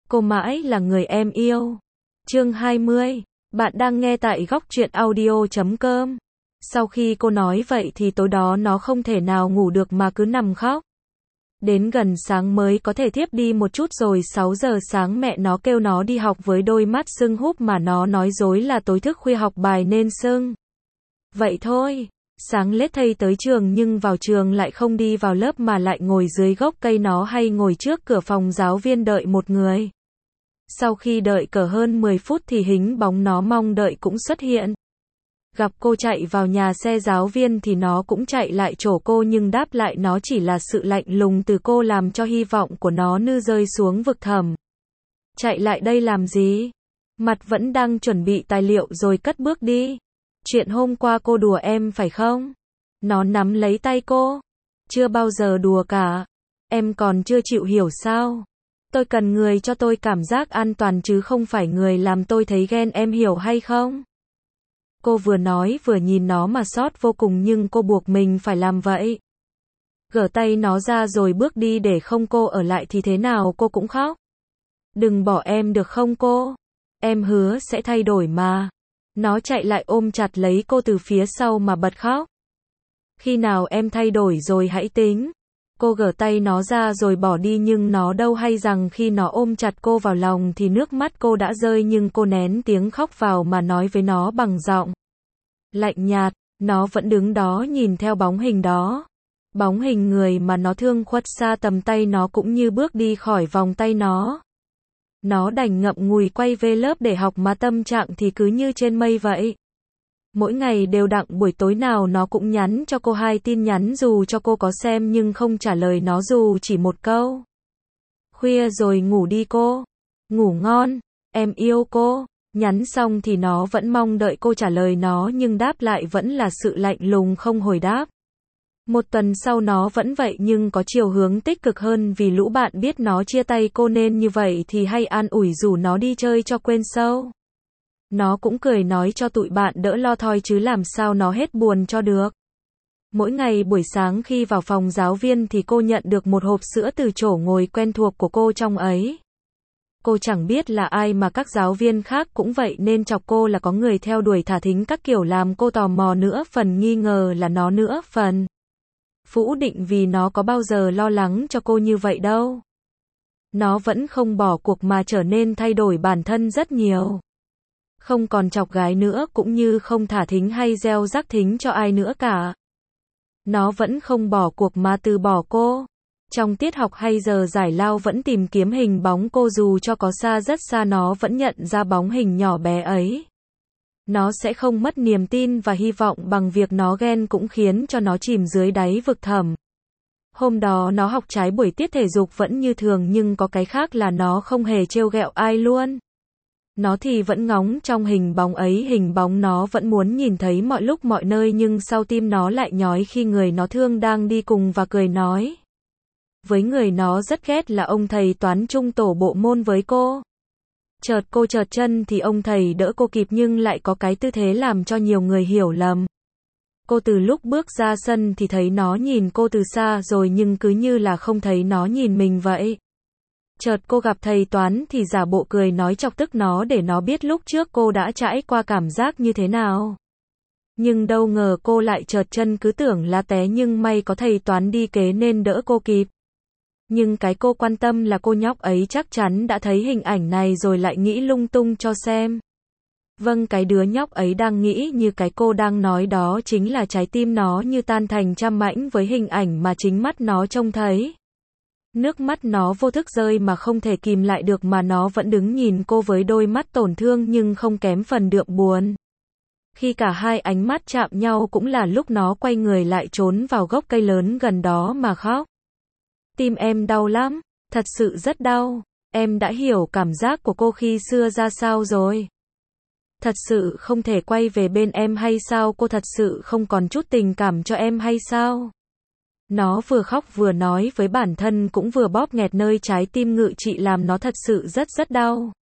Cô mãi là người em yêu. Chương 20. Bạn đang nghe tại góc truyện audio.com. Sau khi cô nói vậy thì tối đó nó không thể nào ngủ được mà cứ nằm khóc. Đến gần sáng mới có thể thiếp đi một chút rồi 6 giờ sáng mẹ nó kêu nó đi học với đôi mắt sưng húp mà nó nói dối là tối thức khuya học bài nên sưng. Vậy thôi, sáng lết thầy tới trường nhưng vào trường lại không đi vào lớp mà lại ngồi dưới gốc cây. Nó hay ngồi trước cửa phòng giáo viên đợi một người. Sau khi đợi cỡ hơn 10 phút thì hình bóng nó mong đợi cũng xuất hiện. Gặp cô chạy vào nhà xe giáo viên thì nó cũng chạy lại chỗ cô nhưng đáp lại nó chỉ là sự lạnh lùng từ cô làm cho hy vọng của nó như rơi xuống vực thẳm. Chạy lại đây làm gì? Mặt vẫn đang chuẩn bị tài liệu rồi cất bước đi. Chuyện hôm qua cô đùa em phải không? Nó nắm lấy tay cô. Chưa bao giờ đùa cả. Em còn chưa chịu hiểu sao? Tôi cần người cho tôi cảm giác an toàn chứ không phải người làm tôi thấy ghen, em hiểu hay không? Cô vừa nói vừa nhìn nó mà xót vô cùng nhưng cô buộc mình phải làm vậy. Gỡ tay nó ra rồi bước đi để không cô ở lại thì thế nào cô cũng khóc. Đừng bỏ em được không cô? Em hứa sẽ thay đổi mà. Nó chạy lại ôm chặt lấy cô từ phía sau mà bật khóc. Khi nào em thay đổi rồi hãy tính. Cô gỡ tay nó ra rồi bỏ đi nhưng nó đâu hay rằng khi nó ôm chặt cô vào lòng thì nước mắt cô đã rơi nhưng cô nén tiếng khóc vào mà nói với nó bằng giọng lạnh nhạt. Nó vẫn đứng đó nhìn theo bóng hình đó. Bóng hình người mà nó thương khuất xa tầm tay nó cũng như bước đi khỏi vòng tay nó. Nó đành ngậm ngùi quay về lớp để học mà tâm trạng thì cứ như trên mây vậy. Mỗi ngày đều đặn buổi tối nào nó cũng nhắn cho cô 2 tin nhắn dù cho cô có xem nhưng không trả lời nó dù chỉ một câu. Khuya rồi ngủ đi cô. Ngủ ngon. Em yêu cô. Nhắn xong thì nó vẫn mong đợi cô trả lời nó nhưng đáp lại vẫn là sự lạnh lùng không hồi đáp. Một tuần sau nó vẫn vậy nhưng có chiều hướng tích cực hơn vì lũ bạn biết nó chia tay cô nên như vậy thì hay an ủi rủ nó đi chơi cho quên sâu. Nó cũng cười nói cho tụi bạn đỡ lo thôi chứ làm sao nó hết buồn cho được. Mỗi ngày buổi sáng khi vào phòng giáo viên thì cô nhận được một hộp sữa từ chỗ ngồi quen thuộc của cô trong ấy. Cô chẳng biết là ai mà các giáo viên khác cũng vậy nên chọc cô là có người theo đuổi thả thính các kiểu làm cô tò mò nữa phần nghi ngờ là nó nữa phần phủ định vì nó có bao giờ lo lắng cho cô như vậy đâu. Nó vẫn không bỏ cuộc mà trở nên thay đổi bản thân rất nhiều. Không còn chọc gái nữa cũng như không thả thính hay gieo rắc thính cho ai nữa cả. Nó vẫn không bỏ cuộc mà từ bỏ cô. Trong tiết học hay giờ giải lao vẫn tìm kiếm hình bóng cô dù cho có xa rất xa nó vẫn nhận ra bóng hình nhỏ bé ấy. Nó sẽ không mất niềm tin và hy vọng bằng việc nó ghen cũng khiến cho nó chìm dưới đáy vực thẳm. Hôm đó nó học trái buổi tiết thể dục vẫn như thường nhưng có cái khác là nó không hề trêu ghẹo ai luôn. Nó thì vẫn ngóng trong hình bóng ấy, hình bóng nó vẫn muốn nhìn thấy mọi lúc mọi nơi nhưng sau tim nó lại nhói khi người nó thương đang đi cùng và cười nói. Với người nó rất ghét là ông thầy toán trung tổ bộ môn với cô. Chợt cô trợt chân thì ông thầy đỡ cô kịp nhưng lại có cái tư thế làm cho nhiều người hiểu lầm. Cô từ lúc bước ra sân thì thấy nó nhìn cô từ xa rồi nhưng cứ như là không thấy nó nhìn mình vậy. Chợt cô gặp thầy toán thì giả bộ cười nói chọc tức nó để nó biết lúc trước cô đã trải qua cảm giác như thế nào. Nhưng đâu ngờ cô lại trợt chân cứ tưởng là té nhưng may có thầy toán đi kế nên đỡ cô kịp. Nhưng cái cô quan tâm là cô nhóc ấy chắc chắn đã thấy hình ảnh này rồi lại nghĩ lung tung cho xem. Vâng, cái đứa nhóc ấy đang nghĩ như cái cô đang nói đó chính là trái tim nó như tan thành trăm mảnh với hình ảnh mà chính mắt nó trông thấy. Nước mắt nó vô thức rơi mà không thể kìm lại được mà nó vẫn đứng nhìn cô với đôi mắt tổn thương nhưng không kém phần đượm buồn. Khi cả hai ánh mắt chạm nhau cũng là lúc nó quay người lại trốn vào gốc cây lớn gần đó mà khóc. Tim em đau lắm, thật sự rất đau, em đã hiểu cảm giác của cô khi xưa ra sao rồi. Thật sự không thể quay về bên em hay sao, cô thật sự không còn chút tình cảm cho em hay sao? Nó vừa khóc vừa nói với bản thân cũng vừa bóp nghẹt nơi trái tim ngự trị làm nó thật sự rất đau.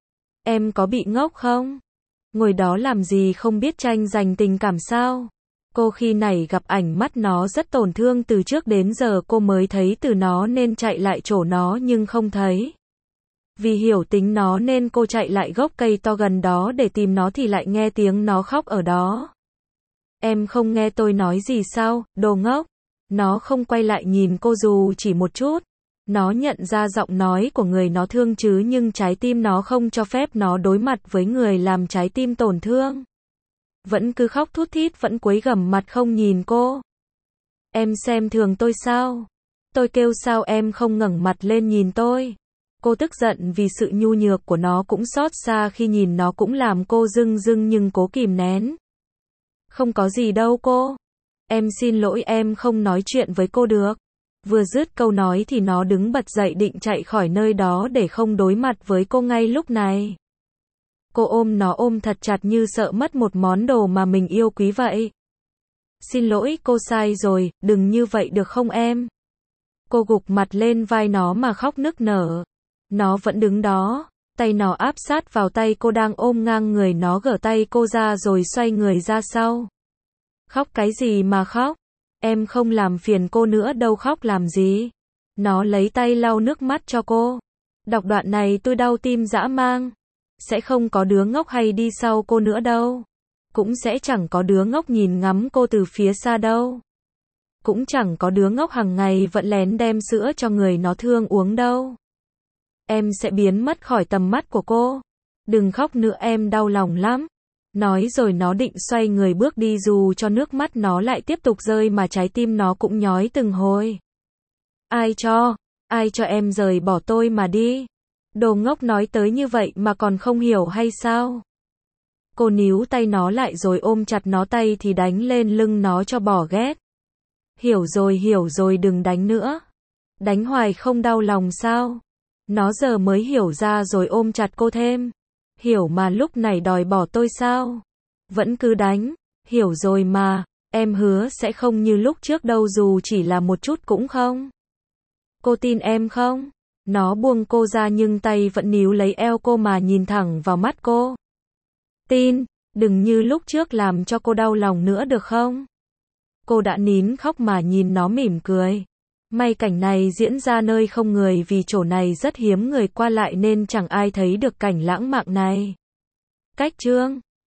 Em có bị ngốc không? Ngồi đó làm gì không biết tranh giành tình cảm sao? Cô khi này gặp ảnh mắt nó rất tổn thương từ trước đến giờ cô mới thấy từ nó nên chạy lại chỗ nó nhưng không thấy. Vì hiểu tính nó nên cô chạy lại gốc cây to gần đó để tìm nó thì lại nghe tiếng nó khóc ở đó. Em không nghe tôi nói gì sao, đồ ngốc. Nó không quay lại nhìn cô dù chỉ một chút. Nó nhận ra giọng nói của người nó thương chứ nhưng trái tim nó không cho phép nó đối mặt với người làm trái tim tổn thương. Vẫn cứ khóc thút thít, vẫn cúi gằm mặt không nhìn cô. Em xem thường tôi sao? Tôi kêu sao em không ngẩng mặt lên nhìn tôi? Cô tức giận vì sự nhu nhược của nó, cũng xót xa khi nhìn nó, cũng làm cô rưng rưng nhưng cố kìm nén. Không có gì đâu cô. Em xin lỗi, em không nói chuyện với cô được. Vừa dứt câu nói thì nó đứng bật dậy định chạy khỏi nơi đó để không đối mặt với cô ngay lúc này. Cô ôm nó ôm thật chặt như sợ mất một món đồ mà mình yêu quý vậy. Xin lỗi, cô sai rồi, đừng như vậy được không em? Cô gục mặt lên vai nó mà khóc nức nở. Nó vẫn đứng đó, tay nó áp sát vào tay cô đang ôm ngang người, nó gỡ tay cô ra rồi xoay người ra sau. Khóc cái gì mà khóc? Em không làm phiền cô nữa đâu, khóc làm gì? Nó lấy tay lau nước mắt cho cô. Đọc đoạn này tôi đau tim dã man. Sẽ không có đứa ngốc hay đi sau cô nữa đâu. Cũng sẽ chẳng có đứa ngốc nhìn ngắm cô từ phía xa đâu. Cũng chẳng có đứa ngốc hàng ngày vẫn lén đem sữa cho người nó thương uống đâu. Em sẽ biến mất khỏi tầm mắt của cô. Đừng khóc nữa, em đau lòng lắm. Nói rồi nó định xoay người bước đi, dù cho nước mắt nó lại tiếp tục rơi mà trái tim nó cũng nhói từng hồi. Ai cho em rời bỏ tôi mà đi? Đồ ngốc, nói tới như vậy mà còn không hiểu hay sao? Cô níu tay nó lại rồi ôm chặt nó, tay thì đánh lên lưng nó cho bỏ ghét. Hiểu rồi, đừng đánh nữa. Đánh hoài không đau lòng sao? Nó giờ mới hiểu ra rồi ôm chặt cô thêm. Hiểu mà lúc này đòi bỏ tôi sao? Vẫn cứ đánh. Hiểu rồi mà, em hứa sẽ không như lúc trước đâu, dù chỉ là một chút cũng không. Cô tin em không? Nó buông cô ra nhưng tay vẫn níu lấy eo cô mà nhìn thẳng vào mắt cô. Tin, đừng như lúc trước làm cho cô đau lòng nữa được không? Cô đã nín khóc mà nhìn nó mỉm cười. May cảnh này diễn ra nơi không người, vì chỗ này rất hiếm người qua lại nên chẳng ai thấy được cảnh lãng mạn này. Cách chương